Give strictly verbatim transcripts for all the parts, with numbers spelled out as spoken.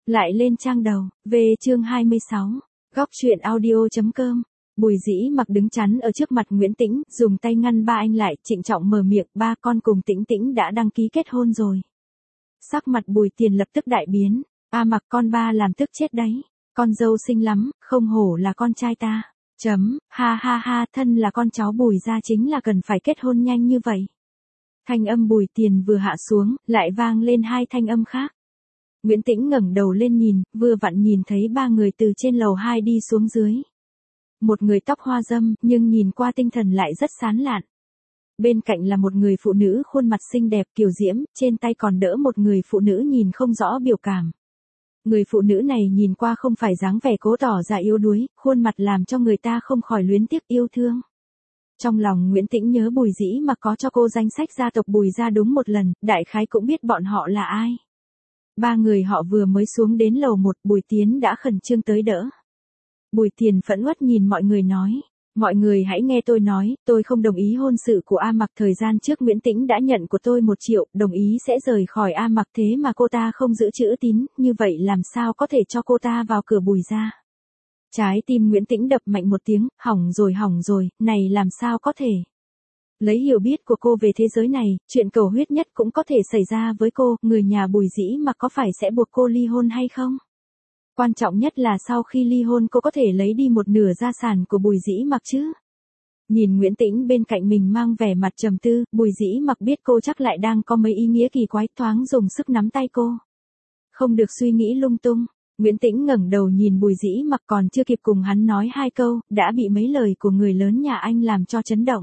Lại lên trang đầu, về chương hai mươi sáu, góc truyện audio.com. Bùi Dĩ Mặc đứng chắn ở trước mặt Nguyễn Tĩnh, dùng tay ngăn ba anh lại, trịnh trọng mở miệng, ba con cùng Tĩnh Tĩnh đã đăng ký kết hôn rồi. Sắc mặt Bùi Tiền lập tức đại biến, a Mặc con ba làm tức chết đấy, con dâu xinh lắm, không hổ là con trai ta. Chấm, ha ha ha, thân là con cháu Bùi gia chính là cần phải kết hôn nhanh như vậy. Thanh âm Bùi Tiền vừa hạ xuống, lại vang lên hai thanh âm khác. Nguyễn Tĩnh ngẩng đầu lên nhìn, vừa vặn nhìn thấy ba người từ trên lầu hai đi xuống dưới. Một người tóc hoa râm, nhưng nhìn qua tinh thần lại rất sán lạn. Bên cạnh là một người phụ nữ khuôn mặt xinh đẹp kiều diễm, trên tay còn đỡ một người phụ nữ nhìn không rõ biểu cảm. Người phụ nữ này nhìn qua không phải dáng vẻ cố tỏ ra yếu đuối, khuôn mặt làm cho người ta không khỏi luyến tiếc yêu thương. Trong lòng Nguyễn Tĩnh nhớ Bùi Dĩ Mặc có cho cô danh sách gia tộc Bùi gia đúng một lần, đại khái cũng biết bọn họ là ai. Ba người họ vừa mới xuống đến lầu một, Bùi Tiến đã khẩn trương tới đỡ. Bùi Tiền phẫn uất nhìn mọi người nói, mọi người hãy nghe tôi nói, tôi không đồng ý hôn sự của A Mặc. Thời gian trước Nguyễn Tĩnh đã nhận của tôi một triệu, đồng ý sẽ rời khỏi A Mặc, thế mà cô ta không giữ chữ tín, như vậy làm sao có thể cho cô ta vào cửa Bùi gia. Trái tim Nguyễn Tĩnh đập mạnh một tiếng, hỏng rồi hỏng rồi, này làm sao có thể. Lấy hiểu biết của cô về thế giới này, chuyện cầu huyết nhất cũng có thể xảy ra với cô, người nhà Bùi Dĩ Mặc có phải sẽ buộc cô ly hôn hay không? Quan trọng nhất là sau khi ly hôn cô có thể lấy đi một nửa gia sản của Bùi Dĩ Mặc chứ? Nhìn Nguyễn Tĩnh bên cạnh mình mang vẻ mặt trầm tư, Bùi Dĩ Mặc biết cô chắc lại đang có mấy ý nghĩa kỳ quái, thoáng dùng sức nắm tay cô. Không được suy nghĩ lung tung. Nguyễn Tĩnh ngẩng đầu nhìn Bùi Dĩ Mặc, còn chưa kịp cùng hắn nói hai câu, đã bị mấy lời của người lớn nhà anh làm cho chấn động.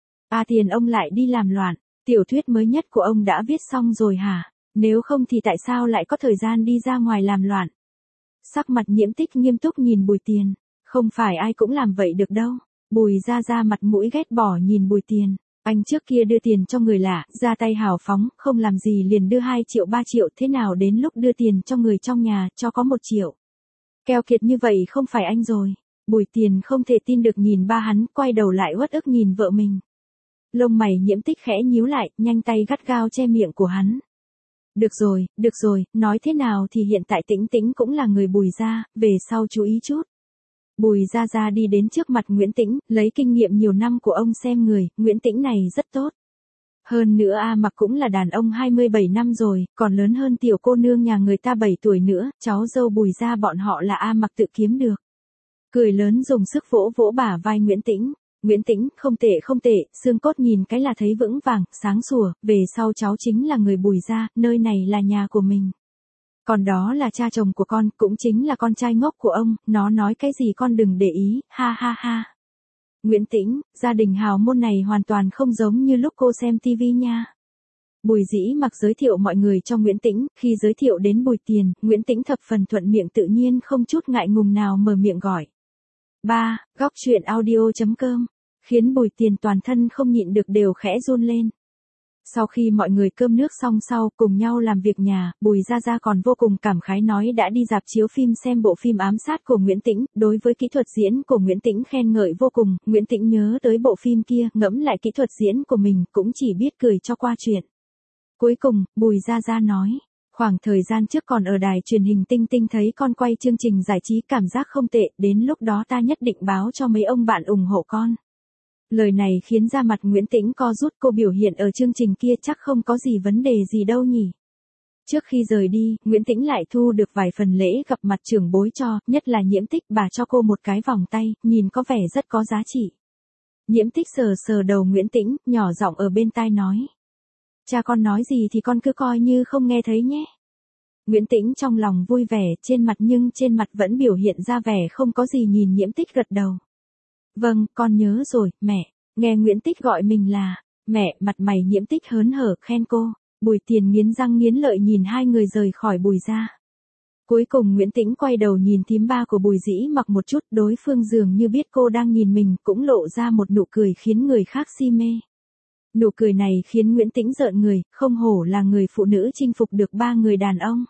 A Tiền ông lại đi làm loạn, tiểu thuyết mới nhất của ông đã viết xong rồi hả? Nếu không thì tại sao lại có thời gian đi ra ngoài làm loạn? Sắc mặt Nhiễm Tích nghiêm túc nhìn Bùi Tiền, không phải ai cũng làm vậy được đâu. Bùi ra ra mặt mũi ghét bỏ nhìn Bùi Tiền, anh trước kia đưa tiền cho người lạ, ra tay hào phóng, không làm gì liền đưa hai triệu ba triệu, thế nào đến lúc đưa tiền cho người trong nhà, cho có một triệu. Keo kiệt như vậy không phải anh rồi. Bùi Tiền không thể tin được nhìn ba hắn, quay đầu lại uất ức nhìn vợ mình. Lông mày Nhiễm Tích khẽ nhíu lại, nhanh tay gắt gao che miệng của hắn. Được rồi, được rồi, nói thế nào thì hiện tại Tĩnh Tĩnh cũng là người Bùi gia, về sau chú ý chút. Bùi gia gia đi đến trước mặt Nguyễn Tĩnh, lấy kinh nghiệm nhiều năm của ông xem người, Nguyễn Tĩnh này rất tốt. Hơn nữa A Mặc cũng là đàn ông hai mươi bảy năm rồi, còn lớn hơn tiểu cô nương nhà người ta bảy tuổi nữa, cháu dâu Bùi gia bọn họ là A Mặc tự kiếm được. Cười lớn dùng sức vỗ vỗ bả vai Nguyễn Tĩnh. Nguyễn Tĩnh, không tệ không tệ, xương cốt nhìn cái là thấy vững vàng, sáng sủa, về sau cháu chính là người Bùi gia, nơi này là nhà của mình. Còn đó là cha chồng của con, cũng chính là con trai ngốc của ông, nó nói cái gì con đừng để ý, ha ha ha. Nguyễn Tĩnh, gia đình hào môn này hoàn toàn không giống như lúc cô xem tivi nha. Bùi Dĩ Mặc giới thiệu mọi người cho Nguyễn Tĩnh, khi giới thiệu đến Bùi Tiền, Nguyễn Tĩnh thập phần thuận miệng tự nhiên không chút ngại ngùng nào mở miệng gọi. ba. Góc truyện audio.com, khiến Bùi Tiền toàn thân không nhịn được đều khẽ run lên. Sau khi mọi người cơm nước xong sau, cùng nhau làm việc nhà, Bùi Gia Gia còn vô cùng cảm khái nói đã đi rạp chiếu phim xem bộ phim ám sát của Nguyễn Tĩnh, đối với kỹ thuật diễn của Nguyễn Tĩnh khen ngợi vô cùng, Nguyễn Tĩnh nhớ tới bộ phim kia, ngẫm lại kỹ thuật diễn của mình, cũng chỉ biết cười cho qua chuyện. Cuối cùng, Bùi Gia Gia nói, khoảng thời gian trước còn ở đài truyền hình Tinh Tinh thấy con quay chương trình giải trí cảm giác không tệ, đến lúc đó ta nhất định báo cho mấy ông bạn ủng hộ con. Lời này khiến da mặt Nguyễn Tĩnh co rút, cô biểu hiện ở chương trình kia chắc không có gì vấn đề gì đâu nhỉ. Trước khi rời đi, Nguyễn Tĩnh lại thu được vài phần lễ gặp mặt trưởng bối cho, nhất là Nhiễm Tích, bà cho cô một cái vòng tay, nhìn có vẻ rất có giá trị. Nhiễm Tích sờ sờ đầu Nguyễn Tĩnh, nhỏ giọng ở bên tai nói. Cha con nói gì thì con cứ coi như không nghe thấy nhé. Nguyễn Tĩnh trong lòng vui vẻ, trên mặt nhưng trên mặt vẫn biểu hiện ra vẻ không có gì, nhìn Nhiễm Tích gật đầu. Vâng, con nhớ rồi, mẹ. Nghe Nguyễn Tích gọi mình là mẹ, mặt mày Nhiễm Tích hớn hở khen cô. Bùi Tiền nghiến răng nghiến lợi nhìn hai người rời khỏi Bùi gia. Cuối cùng Nguyễn Tĩnh quay đầu nhìn thím ba của Bùi Dĩ Mặc một chút, đối phương dường như biết cô đang nhìn mình, cũng lộ ra một nụ cười khiến người khác si mê. Nụ cười này khiến Nguyễn Tĩnh rợn người, không hổ là người phụ nữ chinh phục được ba người đàn ông.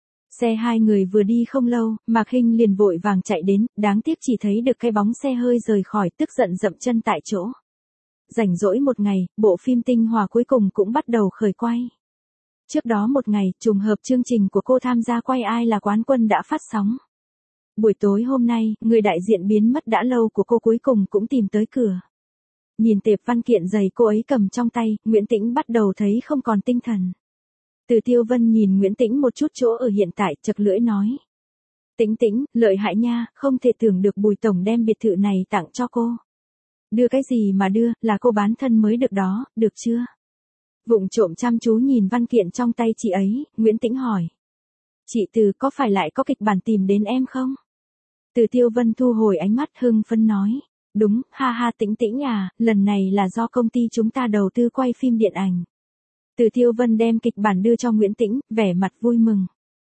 Xe hai người vừa đi không lâu, Mạc Hinh liền vội vàng chạy đến, đáng tiếc chỉ thấy được cái bóng xe hơi rời khỏi, tức giận dậm chân tại chỗ. Rảnh rỗi một ngày, bộ phim Tinh Hòa cuối cùng cũng bắt đầu khởi quay. Trước đó một ngày, trùng hợp chương trình của cô tham gia quay Ai là quán quân đã phát sóng. Buổi tối hôm nay, người đại diện biến mất đã lâu của cô cuối cùng cũng tìm tới cửa. Nhìn tệp văn kiện dày cô ấy cầm trong tay, Nguyễn Tĩnh bắt đầu thấy không còn tinh thần. Từ Tiêu Vân nhìn Nguyễn Tĩnh một chút chỗ ở hiện tại, chật lưỡi nói. Tĩnh Tĩnh, lợi hại nha, không thể tưởng được Bùi Tổng đem biệt thự này tặng cho cô. Đưa cái gì mà đưa, là cô bán thân mới được đó, được chưa? Vụng trộm chăm chú nhìn văn kiện trong tay chị ấy, Nguyễn Tĩnh hỏi. Chị Từ có phải lại có kịch bản tìm đến em không? Từ Tiêu Vân thu hồi ánh mắt hưng phấn nói. Đúng, ha ha Tĩnh Tĩnh à, lần này là do công ty chúng ta đầu tư quay phim điện ảnh. Từ Tiêu Vân đem kịch bản đưa cho Nguyễn Tĩnh, vẻ mặt vui mừng.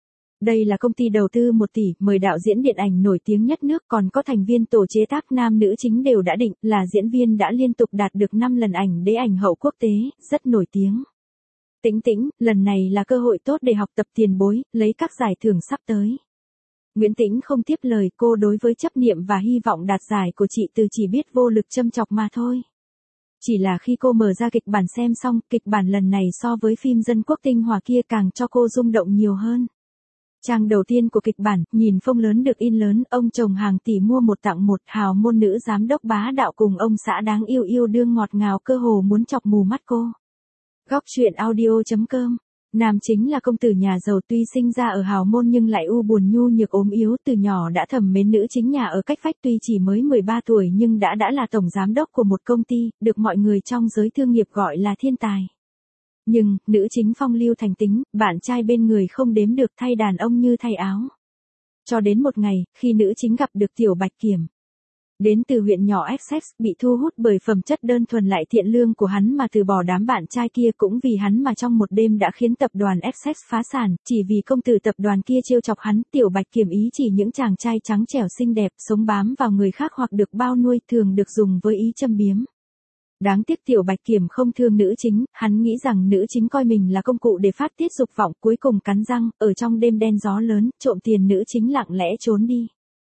Đây là công ty đầu tư một tỷ, mời đạo diễn điện ảnh nổi tiếng nhất nước, còn có thành viên tổ chế tác nam nữ chính đều đã định, là diễn viên đã liên tục đạt được năm lần ảnh đế ảnh hậu quốc tế, rất nổi tiếng. Tĩnh Tĩnh, lần này là cơ hội tốt để học tập tiền bối, lấy các giải thưởng sắp tới. Nguyễn Tĩnh không tiếp lời, cô đối với chấp niệm và hy vọng đạt giải của chị Từ chỉ biết vô lực châm chọc mà thôi. Chỉ là khi cô mở ra kịch bản xem xong, kịch bản lần này so với phim Dân Quốc Tinh Hòa kia càng cho cô rung động nhiều hơn. Trang đầu tiên của kịch bản, nhìn phông lớn được in lớn, ông chồng hàng tỷ mua một tặng một, hào môn nữ giám đốc bá đạo cùng ông xã đáng yêu yêu đương ngọt ngào cơ hồ muốn chọc mù mắt cô. Góc truyện audio chấm com. Nam chính là công tử nhà giàu tuy sinh ra ở hào môn nhưng lại u buồn nhu nhược ốm yếu, từ nhỏ đã thầm mến nữ chính nhà ở cách vách, tuy chỉ mới mười ba tuổi nhưng đã đã là tổng giám đốc của một công ty, được mọi người trong giới thương nghiệp gọi là thiên tài. Nhưng, nữ chính phong lưu thành tính, bạn trai bên người không đếm được, thay đàn ông như thay áo. Cho đến một ngày, khi nữ chính gặp được Tiểu Bạch Kiểm. Đến từ huyện nhỏ Essex, bị thu hút bởi phẩm chất đơn thuần lại thiện lương của hắn mà từ bỏ đám bạn trai kia, cũng vì hắn mà trong một đêm đã khiến tập đoàn Essex phá sản, chỉ vì công tử tập đoàn kia trêu chọc hắn. Tiểu Bạch Kiểm ý chỉ những chàng trai trắng trẻo xinh đẹp, sống bám vào người khác hoặc được bao nuôi, thường được dùng với ý châm biếm. Đáng tiếc Tiểu Bạch Kiểm không thương nữ chính, hắn nghĩ rằng nữ chính coi mình là công cụ để phát tiết dục vọng, cuối cùng cắn răng, ở trong đêm đen gió lớn, trộm tiền nữ chính lặng lẽ trốn đi.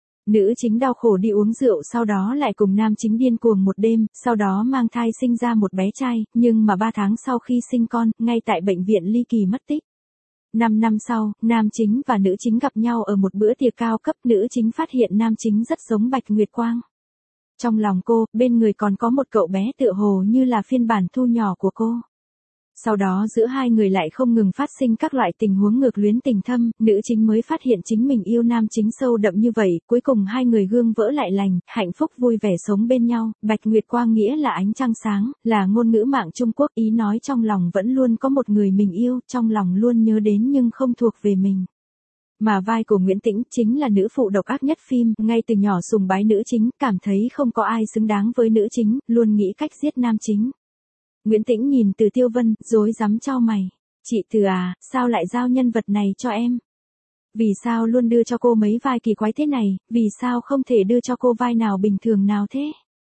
Nữ chính đau khổ đi uống rượu, sau đó lại cùng nam chính điên cuồng một đêm, sau đó mang thai sinh ra một bé trai, nhưng mà ba tháng sau khi sinh con, ngay tại bệnh viện ly kỳ mất tích. Năm năm sau, nam chính và nữ chính gặp nhau ở một bữa tiệc cao cấp, nữ chính phát hiện nam chính rất giống Bạch Nguyệt Quang. Trong lòng cô, bên người còn có một cậu bé tựa hồ như là phiên bản thu nhỏ của cô. Sau đó giữa hai người lại không ngừng phát sinh các loại tình huống ngược luyến tình thâm, nữ chính mới phát hiện chính mình yêu nam chính sâu đậm như vậy, cuối cùng hai người gương vỡ lại lành, hạnh phúc vui vẻ sống bên nhau. Bạch Nguyệt Quang nghĩa là ánh trăng sáng, là ngôn ngữ mạng Trung Quốc, ý nói trong lòng vẫn luôn có một người mình yêu, trong lòng luôn nhớ đến nhưng không thuộc về mình. Mà vai của Nguyễn Tĩnh chính là nữ phụ độc ác nhất phim, ngay từ nhỏ sùng bái nữ chính, cảm thấy không có ai xứng đáng với nữ chính, luôn nghĩ cách giết nam chính. Nguyễn Tĩnh nhìn Từ Tiêu Vân, rối rắm chau mày. Chị Từ à, sao lại giao nhân vật này cho em? Vì sao luôn đưa cho cô mấy vai kỳ quái thế này, vì sao không thể đưa cho cô vai nào bình thường nào thế?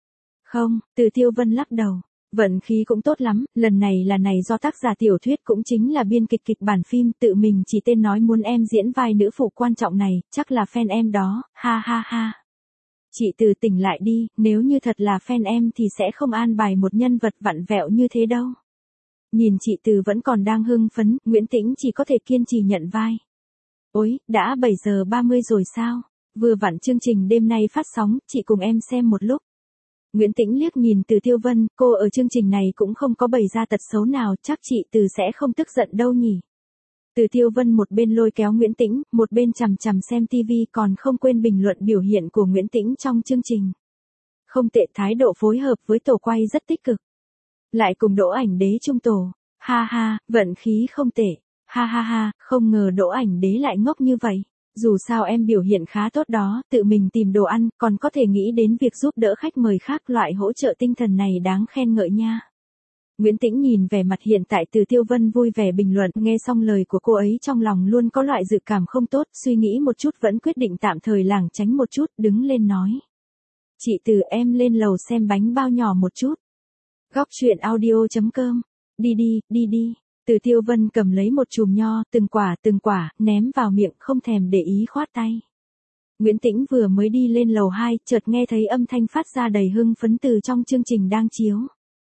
Không, Từ Tiêu Vân lắc đầu. Vận khí cũng tốt lắm, lần này là này do tác giả tiểu thuyết cũng chính là biên kịch kịch bản phim, tự mình chỉ tên nói muốn em diễn vai nữ phụ quan trọng này, chắc là fan em đó, ha ha ha. Chị Từ tỉnh lại đi, nếu như thật là fan em thì sẽ không an bài một nhân vật vặn vẹo như thế đâu. Nhìn chị Từ vẫn còn đang hưng phấn, Nguyễn Tĩnh chỉ có thể kiên trì nhận vai. Ôi, đã bảy giờ ba mươi rồi sao? Vừa vặn chương trình đêm nay phát sóng, chị cùng em xem một lúc. Nguyễn Tĩnh liếc nhìn Từ Tiêu Vân, cô ở chương trình này cũng không có bày ra tật xấu nào, chắc chị Từ sẽ không tức giận đâu nhỉ. Từ Tiêu Vân một bên lôi kéo Nguyễn Tĩnh, một bên chằm chằm xem tivi, còn không quên bình luận biểu hiện của Nguyễn Tĩnh trong chương trình. Không tệ, thái độ phối hợp với tổ quay rất tích cực. Lại cùng Đỗ Ảnh Đế chung tổ. Ha ha, vận khí không tệ. Ha ha ha, không ngờ Đỗ Ảnh Đế lại ngốc như vậy. Dù sao em biểu hiện khá tốt đó, tự mình tìm đồ ăn, còn có thể nghĩ đến việc giúp đỡ khách mời khác, loại hỗ trợ tinh thần này đáng khen ngợi nha. Nguyễn Tĩnh nhìn vẻ mặt hiện tại Từ Tiêu Vân vui vẻ bình luận, nghe xong lời của cô ấy trong lòng luôn có loại dự cảm không tốt, suy nghĩ một chút vẫn quyết định tạm thời lảng tránh một chút, đứng lên nói. Chị Từ, em lên lầu xem bánh bao nhỏ một chút. Góc truyện audio chấm com. Đi đi, đi đi. Từ Tiêu Vân cầm lấy một chùm nho, từng quả từng quả, ném vào miệng, không thèm để ý khoát tay. Nguyễn Tĩnh vừa mới đi lên lầu hai, chợt nghe thấy âm thanh phát ra đầy hưng phấn từ trong chương trình đang chiếu.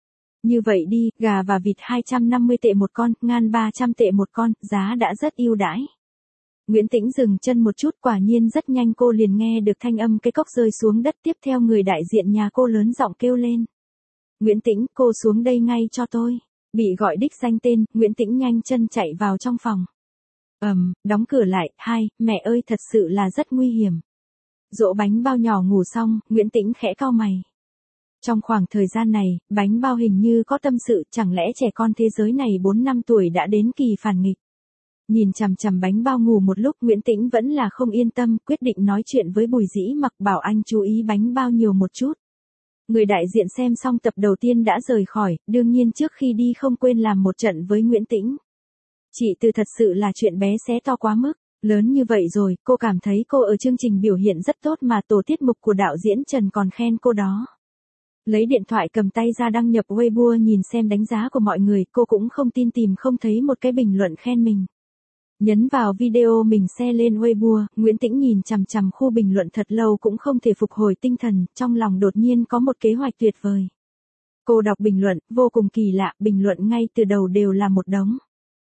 Như vậy đi, gà và vịt hai trăm năm mươi tệ một con, ngan ba trăm tệ một con, giá đã rất ưu đãi. Nguyễn Tĩnh dừng chân một chút, quả nhiên rất nhanh cô liền nghe được thanh âm cái cốc rơi xuống đất, tiếp theo người đại diện nhà cô lớn giọng kêu lên. Nguyễn Tĩnh, cô xuống đây ngay cho tôi. Bị gọi đích danh tên, Nguyễn Tĩnh nhanh chân chạy vào trong phòng. Ầm, um, đóng cửa lại, hai, mẹ ơi thật sự là rất nguy hiểm. Dỗ bánh bao nhỏ ngủ xong, Nguyễn Tĩnh khẽ cau mày. Trong khoảng thời gian này, bánh bao hình như có tâm sự, chẳng lẽ trẻ con thế giới này bốn năm tuổi đã đến kỳ phản nghịch. Nhìn chằm chằm bánh bao ngủ một lúc, Nguyễn Tĩnh vẫn là không yên tâm, quyết định nói chuyện với Bùi Dĩ Mặc bảo anh chú ý bánh bao nhiều một chút. Người đại diện xem xong tập đầu tiên đã rời khỏi, đương nhiên trước khi đi không quên làm một trận với Nguyễn Tĩnh. Chị Từ thật sự là chuyện bé xé to quá mức, lớn như vậy rồi, cô cảm thấy cô ở chương trình biểu hiện rất tốt mà tổ tiết mục của đạo diễn Trần còn khen cô đó. Lấy điện thoại cầm tay ra đăng nhập Weibo nhìn xem đánh giá của mọi người, cô cũng không tin tìm không thấy một cái bình luận khen mình. Nhấn vào video mình share lên Weibo, Nguyễn Tĩnh nhìn chằm chằm khu bình luận thật lâu cũng không thể phục hồi tinh thần, trong lòng đột nhiên có một kế hoạch tuyệt vời. Cô đọc bình luận, vô cùng kỳ lạ, bình luận ngay từ đầu đều là một đống.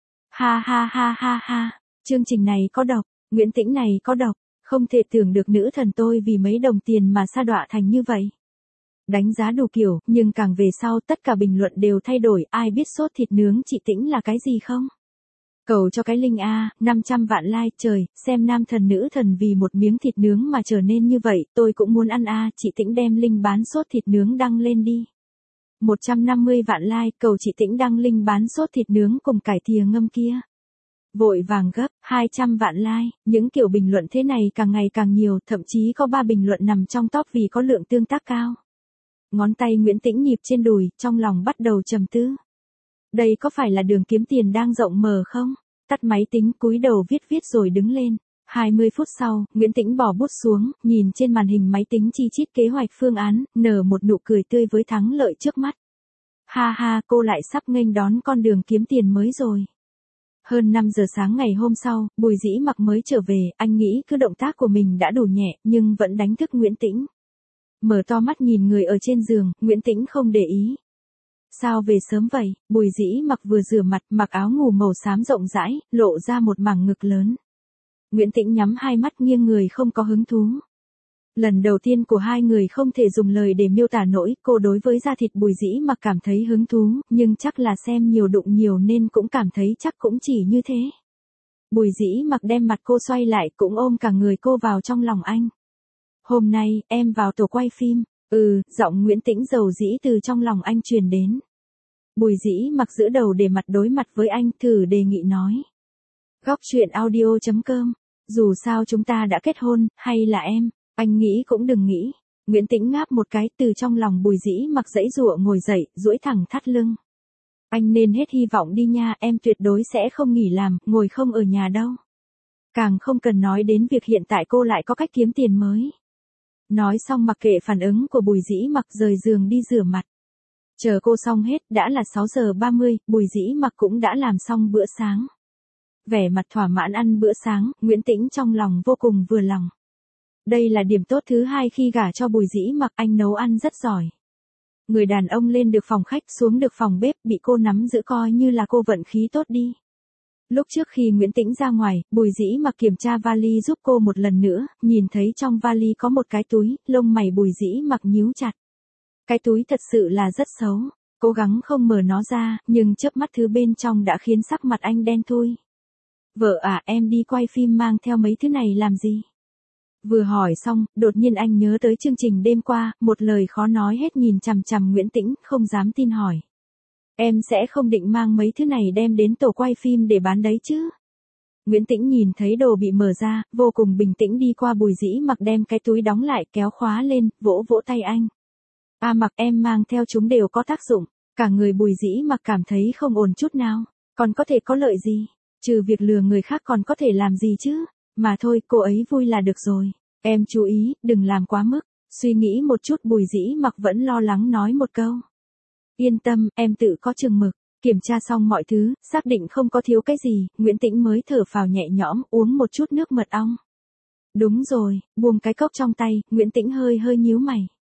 Ha ha ha ha ha, chương trình này có độc, Nguyễn Tĩnh này có độc, không thể tưởng được nữ thần tôi vì mấy đồng tiền mà sa đọa thành như vậy. Đánh giá đủ kiểu, nhưng càng về sau tất cả bình luận đều thay đổi, ai biết sốt thịt nướng chị Tĩnh là cái gì không? Cầu cho cái link A, năm trăm vạn like, trời, xem nam thần nữ thần vì một miếng thịt nướng mà trở nên như vậy, tôi cũng muốn ăn A, chị Tĩnh đem link bán sốt thịt nướng đăng lên đi. một trăm năm mươi vạn like, cầu chị Tĩnh đăng link bán sốt thịt nướng cùng cải thìa ngâm kia. Vội vàng gấp, hai trăm vạn like, những kiểu bình luận thế này càng ngày càng nhiều, thậm chí có ba bình luận nằm trong top vì có lượng tương tác cao. Ngón tay Nguyễn Tĩnh nhịp trên đùi, trong lòng bắt đầu trầm tư. Đây có phải là đường kiếm tiền đang rộng mở không? Tắt máy tính, cúi đầu viết viết rồi đứng lên. hai mươi phút sau, Nguyễn Tĩnh bỏ bút xuống, nhìn trên màn hình máy tính chi chít kế hoạch phương án, nở một nụ cười tươi với thắng lợi trước mắt. Ha ha, cô lại sắp nghênh đón con đường kiếm tiền mới rồi. Hơn năm giờ sáng ngày hôm sau, Bùi Dĩ Mặc mới trở về, anh nghĩ cứ động tác của mình đã đủ nhẹ, nhưng vẫn đánh thức Nguyễn Tĩnh. Mở to mắt nhìn người ở trên giường, Nguyễn Tĩnh không để ý. Sao về sớm vậy? Bùi Dĩ Mặc vừa rửa mặt, mặc áo ngủ màu xám rộng rãi, lộ ra một mảng ngực lớn. Nguyễn Tĩnh nhắm hai mắt nghiêng người không có hứng thú. Lần đầu tiên của hai người không thể dùng lời để miêu tả nổi, cô đối với da thịt Bùi Dĩ Mặc cảm thấy hứng thú, nhưng chắc là xem nhiều đụng nhiều nên cũng cảm thấy chắc cũng chỉ như thế. Bùi Dĩ Mặc đem mặt cô xoay lại, cũng ôm cả người cô vào trong lòng anh. Hôm nay, em vào tổ quay phim. Ừ, giọng Nguyễn Tĩnh dầu dĩ từ trong lòng anh truyền đến. Bùi Dĩ Mặc giữ đầu để mặt đối mặt với anh, thử đề nghị nói. Góc truyện audio chấm com, dù sao chúng ta đã kết hôn, hay là em, anh nghĩ cũng đừng nghĩ. Nguyễn Tĩnh ngáp một cái, từ trong lòng Bùi Dĩ Mặc dãy dụa ngồi dậy, duỗi thẳng thắt lưng. Anh nên hết hy vọng đi nha, em tuyệt đối sẽ không nghỉ làm, ngồi không ở nhà đâu. Càng không cần nói đến việc hiện tại cô lại có cách kiếm tiền mới. Nói xong mặc kệ phản ứng của Bùi Dĩ Mặc, rời giường đi rửa mặt. Chờ cô xong hết, đã là sáu giờ ba mươi, Bùi Dĩ Mặc cũng đã làm xong bữa sáng. Vẻ mặt thỏa mãn ăn bữa sáng, Nguyễn Tĩnh trong lòng vô cùng vừa lòng. Đây là điểm tốt thứ hai khi gả cho Bùi Dĩ Mặc, anh nấu ăn rất giỏi. Người đàn ông lên được phòng khách, xuống được phòng bếp, bị cô nắm giữ coi như là cô vận khí tốt đi. Lúc trước khi Nguyễn Tĩnh ra ngoài, Bùi Dĩ Mặc kiểm tra vali giúp cô một lần nữa, nhìn thấy trong vali có một cái túi, lông mày Bùi Dĩ Mặc nhíu chặt. Cái túi thật sự là rất xấu, cố gắng không mở nó ra, nhưng chớp mắt thứ bên trong đã khiến sắc mặt anh đen thui. Vợ à, em đi quay phim mang theo mấy thứ này làm gì? Vừa hỏi xong, đột nhiên anh nhớ tới chương trình đêm qua, một lời khó nói hết nhìn chằm chằm Nguyễn Tĩnh, không dám tin hỏi. Em sẽ không định mang mấy thứ này đem đến tổ quay phim để bán đấy chứ? Nguyễn Tĩnh nhìn thấy đồ bị mở ra, vô cùng bình tĩnh đi qua Bùi Dĩ Mặc đem cái túi đóng lại, kéo khóa lên, vỗ vỗ tay anh. À Mặc, em mang theo chúng đều có tác dụng. Cả người Bùi Dĩ Mặc cảm thấy không ổn chút nào. Còn có thể có lợi gì? Trừ việc lừa người khác còn có thể làm gì chứ? Mà thôi, cô ấy vui là được rồi. Em chú ý, đừng làm quá mức. Suy nghĩ một chút, Bùi Dĩ Mặc vẫn lo lắng nói một câu. Yên tâm, em tự có chừng mực. Kiểm tra xong mọi thứ, xác định không có thiếu cái gì, Nguyễn Tĩnh mới thở phào nhẹ nhõm, uống một chút nước mật ong. Đúng rồi, buông cái cốc trong tay, Nguyễn Tĩnh hơi hơi nhíu mày.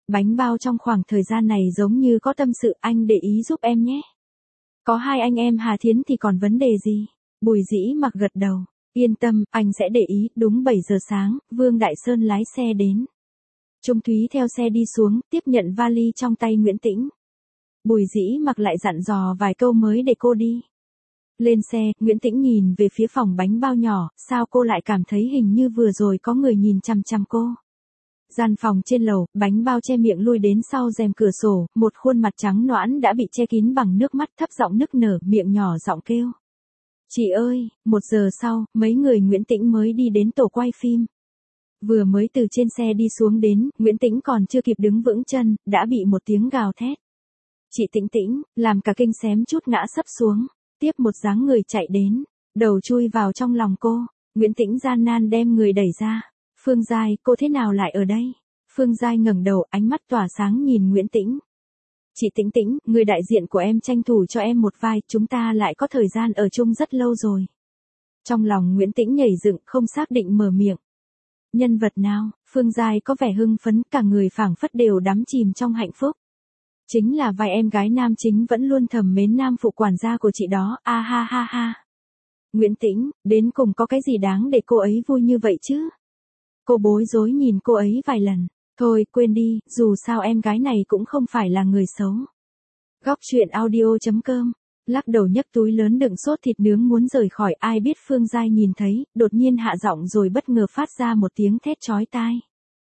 Bánh bao trong khoảng thời gian này giống như có tâm sự, anh để ý giúp em nhé. Có hai anh em Hà Thiến thì còn vấn đề gì? Bùi Dĩ Mặc gật đầu. Yên tâm, anh sẽ để ý. Đúng bảy giờ sáng, Vương Đại Sơn lái xe đến. Trung Thúy theo xe đi xuống, tiếp nhận vali trong tay Nguyễn Tĩnh. Bùi Dĩ Mặc lại dặn dò vài câu mới để cô đi. Lên xe, Nguyễn Tĩnh nhìn về phía phòng bánh bao nhỏ, sao cô lại cảm thấy hình như vừa rồi có người nhìn chằm chằm cô. Gian phòng trên lầu, bánh bao che miệng lui đến sau rèm cửa sổ, một khuôn mặt trắng nõn đã bị che kín bằng nước mắt, thấp giọng nức nở, miệng nhỏ giọng kêu. Chị ơi, một giờ sau, mấy người Nguyễn Tĩnh mới đi đến tổ quay phim. Vừa mới từ trên xe đi xuống đến, Nguyễn Tĩnh còn chưa kịp đứng vững chân, đã bị một tiếng gào thét. Chị Tĩnh Tĩnh, làm cả kinh xém chút ngã sấp xuống, tiếp một dáng người chạy đến, đầu chui vào trong lòng cô, Nguyễn Tĩnh gian nan đem người đẩy ra. Phương Giai, cô thế nào lại ở đây? Phương Giai ngẩng đầu, ánh mắt tỏa sáng nhìn Nguyễn Tĩnh. Chị Tĩnh Tĩnh, người đại diện của em tranh thủ cho em một vai, chúng ta lại có thời gian ở chung rất lâu rồi. Trong lòng Nguyễn Tĩnh nhảy dựng, không xác định mở miệng. Nhân vật nào? Phương Giai có vẻ hưng phấn, cả người phảng phất đều đắm chìm trong hạnh phúc. Chính là vai em gái nam chính vẫn luôn thầm mến nam phụ quản gia của chị đó, a ha ha ha. Nguyễn Tĩnh, đến cùng có cái gì đáng để cô ấy vui như vậy chứ? Cô bối rối nhìn cô ấy vài lần. Thôi, quên đi, dù sao em gái này cũng không phải là người xấu. Góc truyện audio chấm com. Lắc đầu nhấc túi lớn đựng sốt thịt nướng muốn rời khỏi, ai biết Phương Giai nhìn thấy, đột nhiên hạ giọng rồi bất ngờ phát ra một tiếng thét chói tai.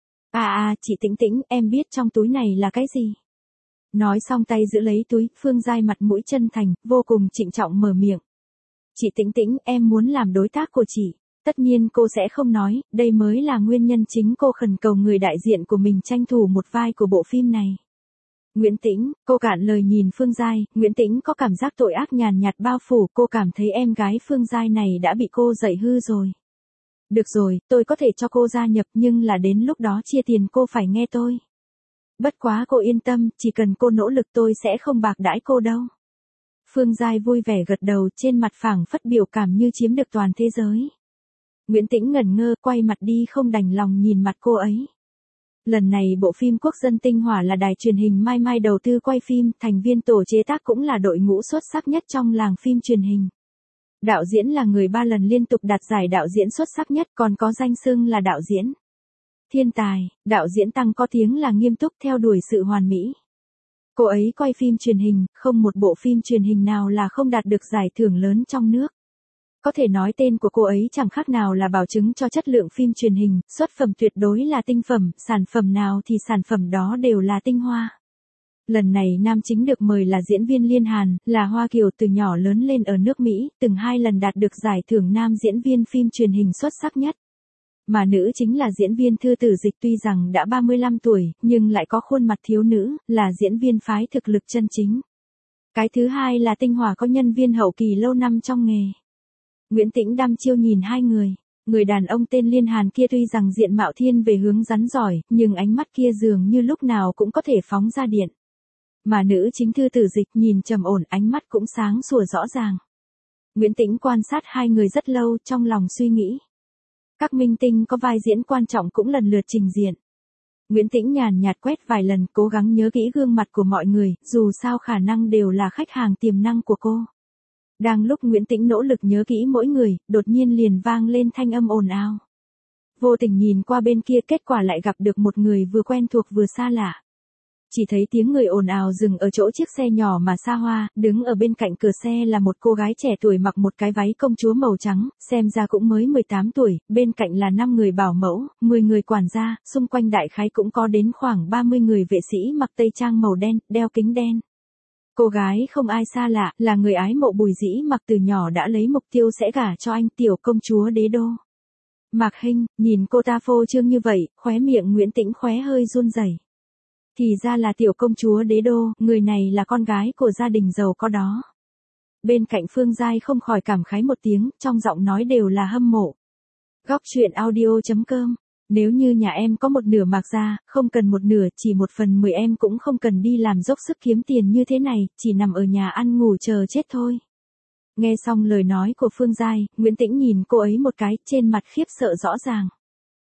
À à, chị Tĩnh Tĩnh, em biết trong túi này là cái gì? Nói xong tay giữ lấy túi, Phương Giai mặt mũi chân thành, vô cùng trịnh trọng mở miệng. Chị Tĩnh Tĩnh, em muốn làm đối tác của chị. Tất nhiên cô sẽ không nói, đây mới là nguyên nhân chính cô khẩn cầu người đại diện của mình tranh thủ một vai của bộ phim này. Nguyễn Tĩnh, cô cạn lời nhìn Phương Giai, Nguyễn Tĩnh có cảm giác tội ác nhàn nhạt bao phủ, cô cảm thấy em gái Phương Giai này đã bị cô dạy hư rồi. Được rồi, tôi có thể cho cô gia nhập nhưng là đến lúc đó chia tiền cô phải nghe tôi. Bất quá cô yên tâm, chỉ cần cô nỗ lực tôi sẽ không bạc đãi cô đâu. Phương Giai vui vẻ gật đầu, trên mặt phảng phất biểu cảm như chiếm được toàn thế giới. Nguyễn Tĩnh ngẩn ngơ, quay mặt đi không đành lòng nhìn mặt cô ấy. Lần này bộ phim Quốc dân tinh hỏa là đài truyền hình Mai Mai đầu tư quay phim, thành viên tổ chế tác cũng là đội ngũ xuất sắc nhất trong làng phim truyền hình. Đạo diễn là người ba lần liên tục đạt giải đạo diễn xuất sắc nhất, còn có danh xưng là đạo diễn thiên tài. Đạo diễn Tăng có tiếng là nghiêm túc theo đuổi sự hoàn mỹ. Cô ấy quay phim truyền hình, không một bộ phim truyền hình nào là không đạt được giải thưởng lớn trong nước. Có thể nói tên của cô ấy chẳng khác nào là bảo chứng cho chất lượng phim truyền hình, xuất phẩm tuyệt đối là tinh phẩm, sản phẩm nào thì sản phẩm đó đều là tinh hoa. Lần này nam chính được mời là diễn viên Liên Hàn, là Hoa Kiều từ nhỏ lớn lên ở nước Mỹ, từng hai lần đạt được giải thưởng nam diễn viên phim truyền hình xuất sắc nhất. Mà nữ chính là diễn viên Thư Tử Dịch, tuy rằng đã ba mươi lăm tuổi, nhưng lại có khuôn mặt thiếu nữ, là diễn viên phái thực lực chân chính. Cái thứ hai là tinh hỏa có nhân viên hậu kỳ lâu năm trong nghề. Nguyễn Tĩnh đăm chiêu nhìn hai người. Người đàn ông tên Liên Hàn kia tuy rằng diện mạo thiên về hướng rắn giỏi, nhưng ánh mắt kia dường như lúc nào cũng có thể phóng ra điện. Mà nữ chính Thư Tử Dịch nhìn trầm ổn, ánh mắt cũng sáng sủa rõ ràng. Nguyễn Tĩnh quan sát hai người rất lâu, trong lòng suy nghĩ. Các minh tinh có vai diễn quan trọng cũng lần lượt trình diện. Nguyễn Tĩnh nhàn nhạt quét vài lần, cố gắng nhớ kỹ gương mặt của mọi người, dù sao khả năng đều là khách hàng tiềm năng của cô. Đang lúc Nguyễn Tĩnh nỗ lực nhớ kỹ mỗi người, đột nhiên liền vang lên thanh âm ồn ào. Vô tình nhìn qua bên kia, kết quả lại gặp được một người vừa quen thuộc vừa xa lạ. Chỉ thấy tiếng người ồn ào dừng ở chỗ chiếc xe nhỏ mà xa hoa, đứng ở bên cạnh cửa xe là một cô gái trẻ tuổi mặc một cái váy công chúa màu trắng, xem ra cũng mới mười tám tuổi, bên cạnh là năm người bảo mẫu, mười người quản gia, xung quanh đại khái cũng có đến khoảng ba mươi người vệ sĩ mặc tây trang màu đen, đeo kính đen. Cô gái không ai xa lạ, là người ái mộ Bùi Dĩ Mặc từ nhỏ đã lấy mục tiêu sẽ gả cho anh, tiểu công chúa đế đô. Mạc Hinh, nhìn cô ta phô trương như vậy, khóe miệng Nguyễn Tĩnh khóe hơi run rẩy. Thì ra là tiểu công chúa đế đô, người này là con gái của gia đình giàu có đó. Bên cạnh Phương Giai không khỏi cảm khái một tiếng, trong giọng nói đều là hâm mộ. Góc truyện audio chấm com. Nếu như nhà em có một nửa Mạc gia, không cần một nửa, chỉ một phần mười em cũng không cần đi làm dốc sức kiếm tiền như thế này, chỉ nằm ở nhà ăn ngủ chờ chết thôi. Nghe xong lời nói của Phương Giai, Nguyễn Tĩnh nhìn cô ấy một cái, trên mặt khiếp sợ rõ ràng.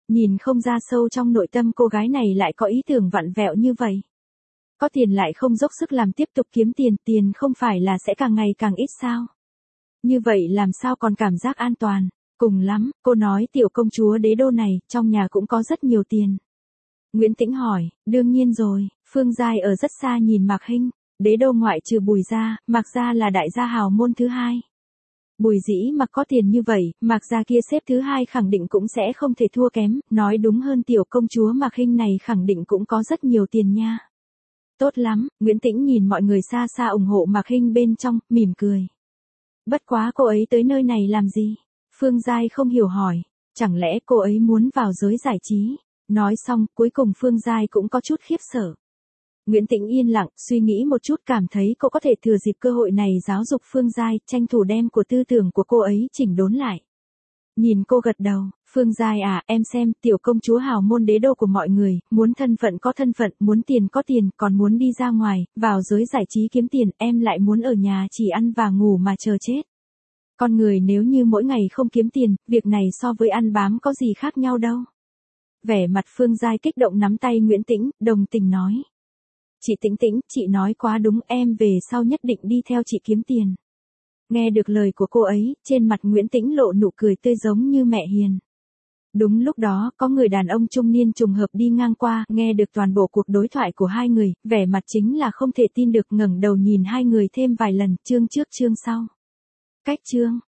Nhìn không ra sâu trong nội tâm cô gái này lại có ý tưởng vặn vẹo như vậy. Có tiền lại không dốc sức làm tiếp tục kiếm tiền, tiền không phải là sẽ càng ngày càng ít sao? Như vậy làm sao còn cảm giác an toàn? Cùng lắm, cô nói tiểu công chúa đế đô này, trong nhà cũng có rất nhiều tiền. Nguyễn Tĩnh hỏi, đương nhiên rồi, Phương Giai ở rất xa nhìn Mạc Hinh, đế đô ngoại trừ Bùi gia, Mạc gia là đại gia hào môn thứ hai. Bùi Dĩ Mặc có tiền như vậy, Mạc gia kia xếp thứ hai khẳng định cũng sẽ không thể thua kém, nói đúng hơn tiểu công chúa Mạc Hinh này khẳng định cũng có rất nhiều tiền nha. Tốt lắm, Nguyễn Tĩnh nhìn mọi người xa xa ủng hộ Mạc Hinh bên trong, mỉm cười. Bất quá cô ấy tới nơi này làm gì? Phương Giai không hiểu hỏi, chẳng lẽ cô ấy muốn vào giới giải trí? Nói xong, cuối cùng Phương Giai cũng có chút khiếp sợ. Nguyễn Tĩnh yên lặng, suy nghĩ một chút cảm thấy cô có thể thừa dịp cơ hội này giáo dục Phương Giai, tranh thủ đem của tư tưởng của cô ấy chỉnh đốn lại. Nhìn cô gật đầu, Phương Giai à, em xem, tiểu công chúa hào môn đế đô của mọi người, muốn thân phận có thân phận, muốn tiền có tiền, còn muốn đi ra ngoài, vào giới giải trí kiếm tiền, em lại muốn ở nhà chỉ ăn và ngủ mà chờ chết. Con người nếu như mỗi ngày không kiếm tiền, việc này so với ăn bám có gì khác nhau đâu. Vẻ mặt Phương Giai kích động nắm tay Nguyễn Tĩnh, đồng tình nói. Chị Tĩnh Tĩnh, chị nói quá đúng, em về sau nhất định đi theo chị kiếm tiền. Nghe được lời của cô ấy, trên mặt Nguyễn Tĩnh lộ nụ cười tươi giống như mẹ hiền. Đúng lúc đó, có người đàn ông trung niên trùng hợp đi ngang qua, nghe được toàn bộ cuộc đối thoại của hai người, vẻ mặt chính là không thể tin được, ngẩng đầu nhìn hai người thêm vài lần, chương trước chương sau. Cách chương